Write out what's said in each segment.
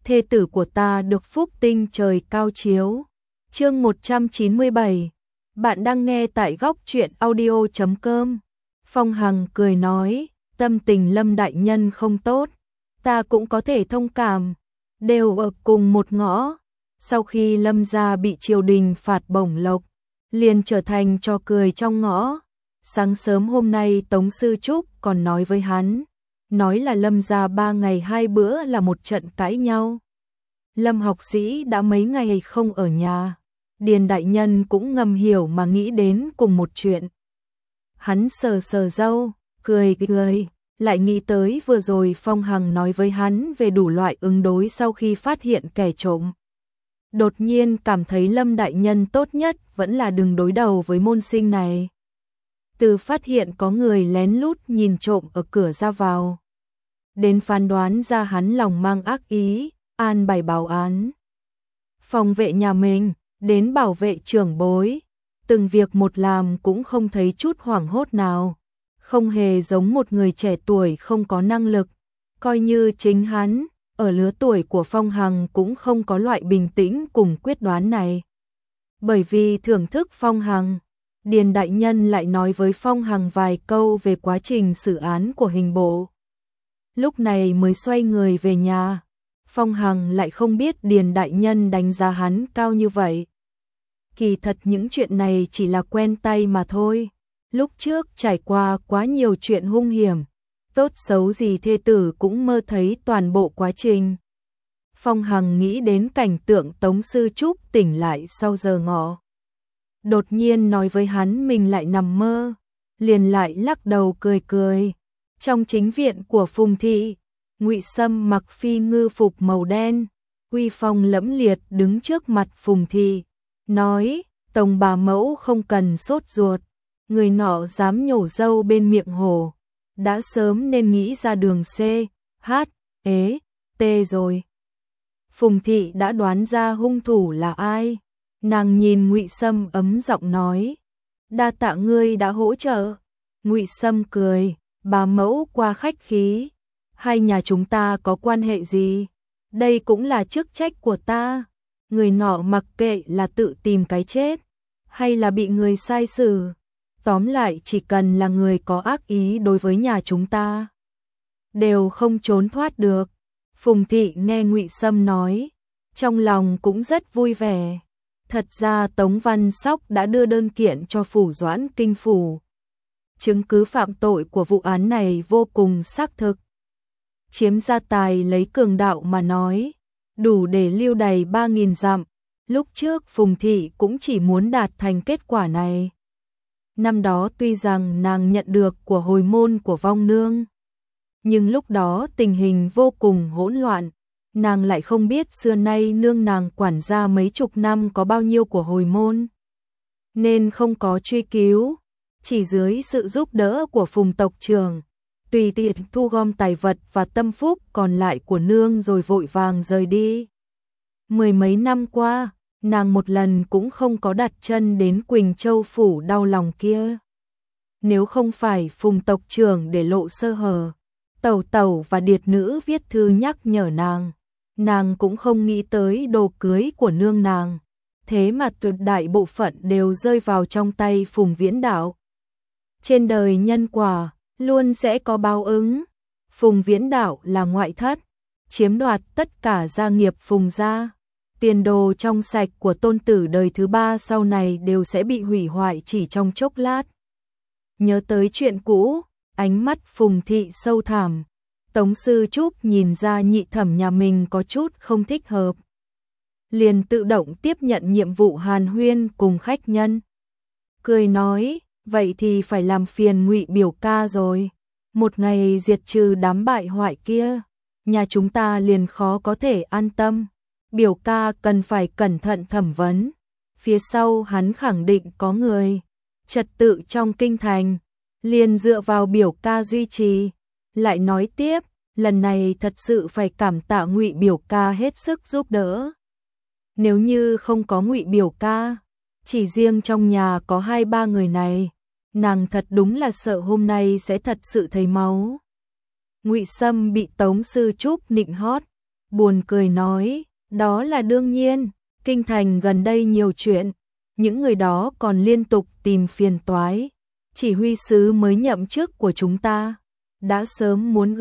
thê tử của ta được phúc tinh trời cao chiếu. Chương 197. Bạn đang nghe tại góc truyện audio.com. Phong Hằng cười nói, tâm tình Lâm đại nhân không tốt, ta cũng có thể thông cảm, đều ở cùng một ngõ. Sau khi Lâm gia bị triều đình phạt bổng lộc, liền trở thành trò cười trong ngõ. Sáng sớm hôm nay Tống Sư Trúc còn nói với hắn, nói là Lâm gia 3 ngày 2 bữa là một trận cãi nhau. Lâm học sĩ đã mấy ngày không ở nhà, Điền đại nhân cũng ngầm hiểu mà nghĩ đến cùng một chuyện. Hắn sờ sờ râu, cười, lại nghĩ tới vừa rồi Phong Hằng nói với hắn về đủ loại ứng đối sau khi phát hiện kẻ trộm. Đột nhiên cảm thấy Lâm đại nhân tốt nhất vẫn là đừng đối đầu với môn sinh này. Từ phát hiện có người lén lút nhìn trộm ở cửa ra vào, đến phán đoán ra hắn lòng mang ác ý, an bài bảo án, phòng vệ nhà mình, đến bảo vệ trưởng bối, từng việc một làm cũng không thấy chút hoảng hốt nào, không hề giống một người trẻ tuổi không có năng lực. Coi như chính hắn, ở lứa tuổi của Phong Hằng cũng không có loại bình tĩnh cùng quyết đoán này. Bởi vì thưởng thức Phong Hằng, Điền đại nhân lại nói với Phong Hằng vài câu về quá trình xử án của hình bộ. Lúc này mới xoay người về nhà. Phong Hằng lại không biết Điền đại nhân đánh giá hắn cao như vậy. Kỳ thật những chuyện này chỉ là quen tay mà thôi. Lúc trước trải qua quá nhiều chuyện hung hiểm, tốt xấu gì thê tử cũng mơ thấy toàn bộ quá trình. Phong Hằng nghĩ đến cảnh tượng Tống Sư Trúc tỉnh lại sau giờ ngọ, đột nhiên nói với hắn mình lại nằm mơ, liền lại lắc đầu cười. Trong chính viện của Phùng thị, Ngụy Sâm mặc phi ngư phục màu đen, uy phong lẫm liệt đứng trước mặt Phùng thị, nói, Tống bà mẫu không cần sốt ruột, người nọ dám nhổ râu bên miệng hồ, đã sớm nên nghĩ ra đường C, H, E, T rồi. Phùng thị đã đoán ra hung thủ là ai, nàng nhìn Ngụy Sâm ấm giọng nói, đa tạ ngươi đã hỗ trợ. Ngụy Sâm cười, bà mẫu qua khách khí, hai nhà chúng ta có quan hệ gì, đây cũng là chức trách của ta. Người nọ mặc kệ là tự tìm cái chết, hay là bị người sai xử, tóm lại chỉ cần là người có ác ý đối với nhà chúng ta, đều không trốn thoát được. Phùng thị nghe Ngụy Sâm nói, trong lòng cũng rất vui vẻ. Thật ra Tống Văn Sóc đã đưa đơn kiện cho phủ Doãn Kinh phủ. Chứng cứ phạm tội của vụ án này vô cùng xác thực. Chiếm gia tài lấy cường đạo mà nói, đủ để lưu đày 3.000 dặm. Lúc trước Phùng thị cũng chỉ muốn đạt thành kết quả này. Năm đó tuy rằng nàng nhận được của hồi môn của Vong Nương, nhưng lúc đó tình hình vô cùng hỗn loạn, nàng lại không biết xưa nay nương nàng quản gia mấy chục năm có bao nhiêu của hồi môn, nên không có truy cứu, chỉ dưới sự giúp đỡ của Phùng tộc trưởng, tùy tiện thu gom tài vật và tâm phúc còn lại của nương rồi vội vàng rời đi. 10 mấy năm qua, nàng một lần cũng không có đặt chân đến Quỳnh Châu phủ đau lòng kia. Nếu không phải Phùng tộc trưởng để lộ sơ hở, Tẩu Tẩu và Điệt nữ viết thư nhắc nhở nàng cũng không nghĩ tới đồ cưới của nương nàng, thế mà tuyệt đại bộ phận đều rơi vào trong tay Phùng Viễn Đạo. Trên đời nhân quả, luôn sẽ có báo ứng. Phùng Viễn Đạo là ngoại thất, chiếm đoạt tất cả gia nghiệp Phùng gia. Tiền đồ trong sạch của tôn tử đời thứ 3 sau này đều sẽ bị hủy hoại chỉ trong chốc lát. Nhớ tới chuyện cũ, ánh mắt Phùng thị sâu thẳm. Tống Sư Trúc nhìn ra nhị thẩm nhà mình có chút không thích hợp, liền tự động tiếp nhận nhiệm vụ hàn huyên cùng khách nhân. Cười nói, vậy thì phải làm phiền Ngụy biểu ca rồi. Một ngày diệt trừ đám bại hoại kia, nhà chúng ta liền khó có thể an tâm. Biểu ca cần phải cẩn thận thẩm vấn, phía sau hắn khẳng định có người. Trật tự trong kinh thành, liền dựa vào biểu ca duy trì. Lại nói tiếp, lần này thật sự phải cảm tạ Ngụy biểu ca hết sức giúp đỡ. Nếu như không có Ngụy biểu ca, chỉ riêng trong nhà có 2-3 người này, nàng thật đúng là sợ hôm nay sẽ thật sự thấy máu. Ngụy Sâm bị Tống Sư Trúc nịnh hót, buồn cười nói, đó là đương nhiên, kinh thành gần đây nhiều chuyện, những người đó còn liên tục tìm phiền toái. Chỉ huy sứ mới nhậm chức của chúng ta, đã sớm muốn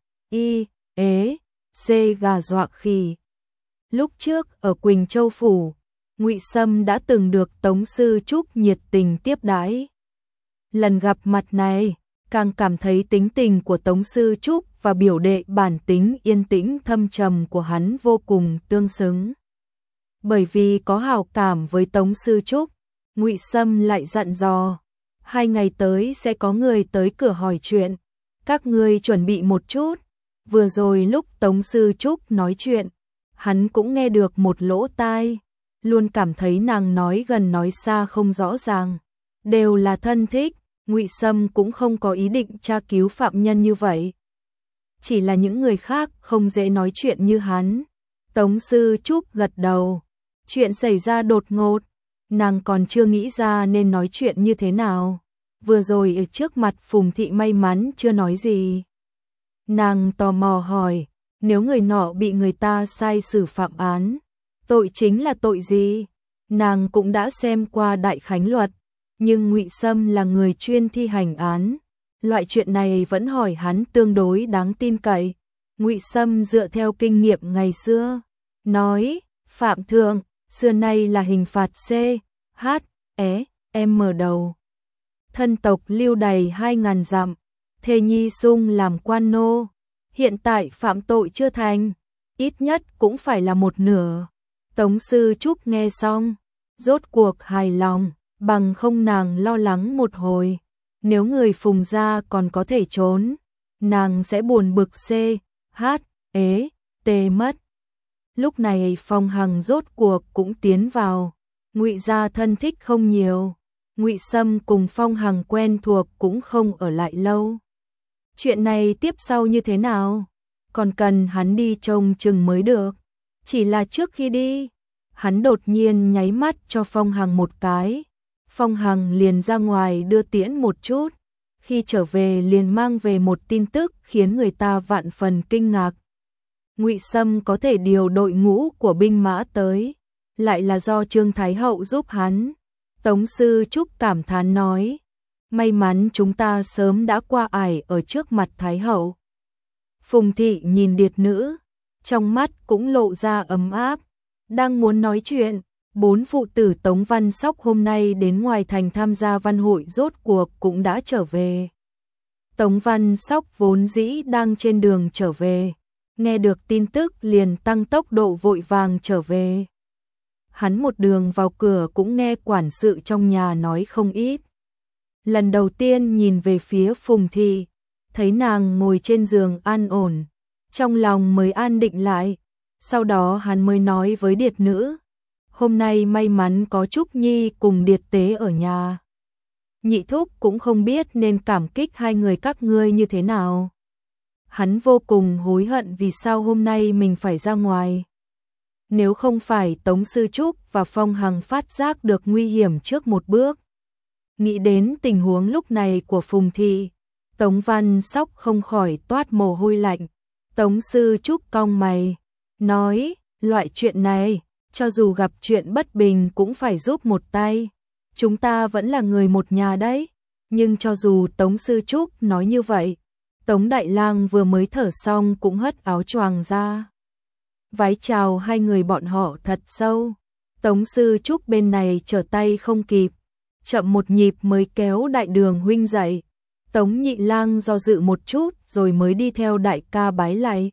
gà dọa khỉ. Lúc trước ở Quỳnh Châu Phủ, Ngụy Sâm đã từng được Tống Sư Trúc nhiệt tình tiếp đãi. Lần gặp mặt này, càng cảm thấy tính tình của Tống Sư Trúc và biểu đệ bản tính yên tĩnh thâm trầm của hắn vô cùng tương xứng. Bởi vì có hảo cảm với Tống Sư Trúc, Ngụy Sâm lại dặn dò, 2 ngày tới sẽ có người tới cửa hỏi chuyện, các ngươi chuẩn bị một chút. Vừa rồi lúc Tống Sư Trúc nói chuyện, hắn cũng nghe được một lỗ tai, luôn cảm thấy nàng nói gần nói xa không rõ ràng, đều là thân thích. Ngụy Sâm cũng không có ý định tra cứu phạm nhân như vậy. Chỉ là những người khác không dễ nói chuyện như hắn. Tống Sư Trúc gật đầu. Chuyện xảy ra đột ngột, nàng còn chưa nghĩ ra nên nói chuyện như thế nào. Vừa rồi ở trước mặt Phùng Thị may mắn chưa nói gì. Nàng tò mò hỏi, nếu người nọ bị người ta sai xử phạm án, tội chính là tội gì? Nàng cũng đã xem qua Đại Khánh Luật, nhưng Ngụy Sâm là người chuyên thi hành án, loại chuyện này vẫn hỏi hắn tương đối đáng tin cậy. Ngụy Sâm dựa theo kinh nghiệm ngày xưa, nói, phạm thượng, xưa nay là hình phạt C.H.E.M đầu. Thân tộc lưu đày 2.000 dặm, thê nhi sung làm quan nô, hiện tại phạm tội chưa thành, ít nhất cũng phải là 1/2. Tống Sư Trúc nghe xong, rốt cuộc hài lòng, bằng không nàng lo lắng một hồi, nếu người Phùng gia còn có thể trốn, nàng sẽ buồn bực C.H.E.T mất. Lúc này Phong Hằng rốt cuộc cũng tiến vào, Ngụy gia thân thích không nhiều, Ngụy Sâm cùng Phong Hằng quen thuộc cũng không ở lại lâu. Chuyện này tiếp sau như thế nào? Còn cần hắn đi trông chừng mới được. Chỉ là trước khi đi, hắn đột nhiên nháy mắt cho Phong Hằng một cái. Phong Hằng liền ra ngoài đưa tiễn một chút. Khi trở về liền mang về một tin tức khiến người ta vạn phần kinh ngạc. Ngụy Sâm có thể điều đội ngũ của binh mã tới, lại là do Trương Thái Hậu giúp hắn. Tống Sư Trúc cảm thán nói, may mắn chúng ta sớm đã qua ải ở trước mặt Thái Hậu. Phùng Thị nhìn điệt nữ, trong mắt cũng lộ ra ấm áp, đang muốn nói chuyện, 4 phụ tử Tống Văn Sóc hôm nay đến ngoài thành tham gia văn hội rốt cuộc cũng đã trở về. Tống Văn Sóc vốn dĩ đang trên đường trở về, nghe được tin tức liền tăng tốc độ vội vàng trở về. Hắn một đường vào cửa cũng nghe quản sự trong nhà nói không ít. Lần đầu tiên nhìn về phía Phùng Thị, thấy nàng ngồi trên giường an ổn, trong lòng mới an định lại. Sau đó hắn mới nói với điệt nữ, hôm nay may mắn có Trúc Nhi cùng điệt tế ở nhà. Nhị thúc cũng không biết nên cảm kích hai người các ngươi như thế nào. Hắn vô cùng hối hận vì sao hôm nay mình phải ra ngoài. Nếu không phải Tống Sư Trúc và Phong Hằng phát giác được nguy hiểm trước một bước. Nghĩ đến tình huống lúc này của Phùng Thị, Tống Văn Sóc không khỏi toát mồ hôi lạnh. Tống Sư Trúc cong mày, nói, loại chuyện này, cho dù gặp chuyện bất bình cũng phải giúp một tay. Chúng ta vẫn là người một nhà đấy. Nhưng cho dù Tống Sư Trúc nói như vậy, Tống Đại Lang vừa mới thở xong cũng hất áo choàng ra. Vái chào hai người bọn họ thật sâu. Tống Sư Trúc bên này trở tay không kịp, chậm một nhịp mới kéo Đại Đường huynh dậy. Tống Nhị Lang do dự một chút rồi mới đi theo đại ca bái lạy.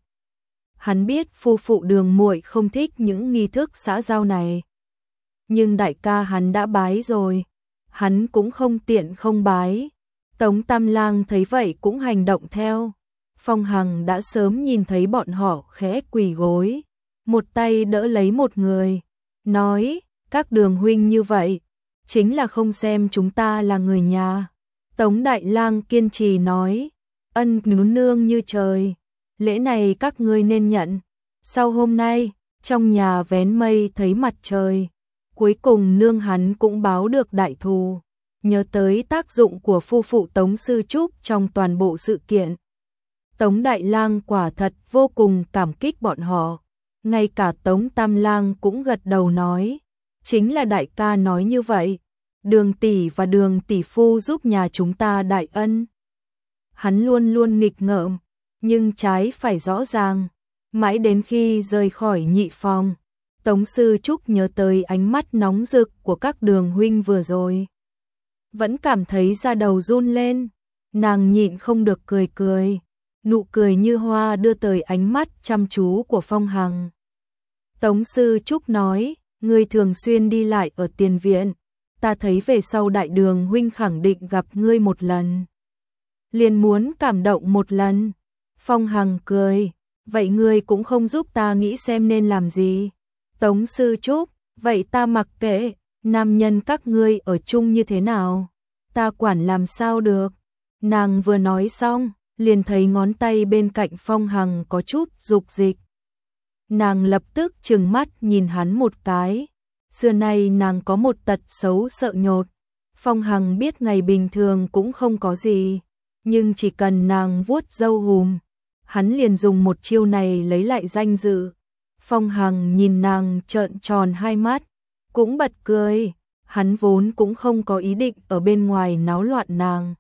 Hắn biết phu phụ Đường muội không thích những nghi thức xã giao này. Nhưng đại ca hắn đã bái rồi, hắn cũng không tiện không bái. Tống Tam Lang thấy vậy cũng hành động theo. Phong Hằng đã sớm nhìn thấy bọn họ khẽ quỳ gối, một tay đỡ lấy một người, nói, các Đường huynh như vậy, chính là không xem chúng ta là người nhà. Tống Đại Lang kiên trì nói, ân nương như trời, lễ này các ngươi nên nhận. Sau hôm nay, trong nhà vén mây thấy mặt trời, cuối cùng nương hắn cũng báo được đại thù. Nhớ tới tác dụng của phu phụ Tống Sư Trúc trong toàn bộ sự kiện. Tống Đại Lang quả thật vô cùng cảm kích bọn họ. Ngay cả Tống Tam Lang cũng gật đầu nói, chính là đại ca nói như vậy, Đường tỷ và Đường tỷ phu giúp nhà chúng ta đại ân. Hắn luôn luôn nghịch ngợm, nhưng trái phải rõ ràng, mãi đến khi rời khỏi nhị phòng, Tống Sư Trúc nhớ tới ánh mắt nóng rực của các Đường huynh vừa rồi. Vẫn cảm thấy da đầu run lên, nàng nhịn không được cười cười, nụ cười như hoa đưa tới ánh mắt chăm chú của Phong Hằng. Tống Sư Trúc nói, ngươi thường xuyên đi lại ở tiền viện, ta thấy về sau đại Đường huynh khẳng định gặp ngươi một lần. Liền muốn cảm động một lần. Phong Hằng cười, vậy ngươi cũng không giúp ta nghĩ xem nên làm gì. Tống Sư Trúc, vậy ta mặc kệ, nam nhân các ngươi ở chung như thế nào, ta quản làm sao được. Nàng vừa nói xong, liền thấy ngón tay bên cạnh Phong Hằng có chút dục dịch. Nàng lập tức trừng mắt nhìn hắn một cái. Xưa nay nàng có một tật xấu sợ nhột. Phong Hằng biết ngày bình thường cũng không có gì, nhưng chỉ cần nàng vuốt râu hùm, hắn liền dùng một chiêu này lấy lại danh dự. Phong Hằng nhìn nàng trợn tròn hai mắt, cũng bật cười, hắn vốn cũng không có ý định ở bên ngoài náo loạn nàng.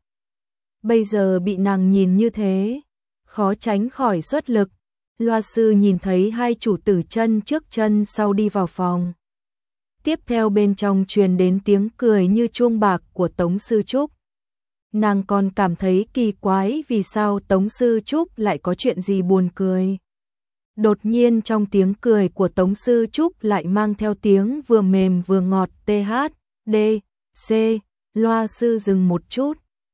Bây giờ bị nàng nhìn như thế, khó tránh khỏi xuất lực. Loa sư nhìn thấy hai chủ tử chân trước chân sau đi vào phòng. Tiếp theo bên trong truyền đến tiếng cười như chuông bạc của Tống Sư Trúc. Nàng còn cảm thấy kỳ quái vì sao Tống Sư Trúc lại có chuyện gì buồn cười. Đột nhiên trong tiếng cười của Tống Sư Trúc lại mang theo tiếng vừa mềm vừa ngọt TH, D, C, Loa sư dừng một chút.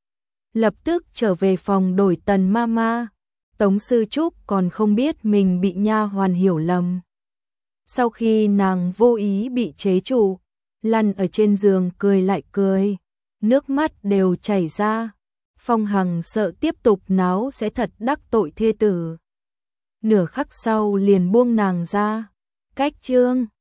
Lập tức trở về phòng đổi Tần Mama. Tống Sư Trúc còn không biết mình bị nha hoàn hiểu lầm. Sau khi nàng vô ý bị chế trụ, lăn ở trên giường cười lại cười, nước mắt đều chảy ra. Phong Hằng sợ tiếp tục náo sẽ thật đắc tội thê tử. Nửa khắc sau liền buông nàng ra. Cách chương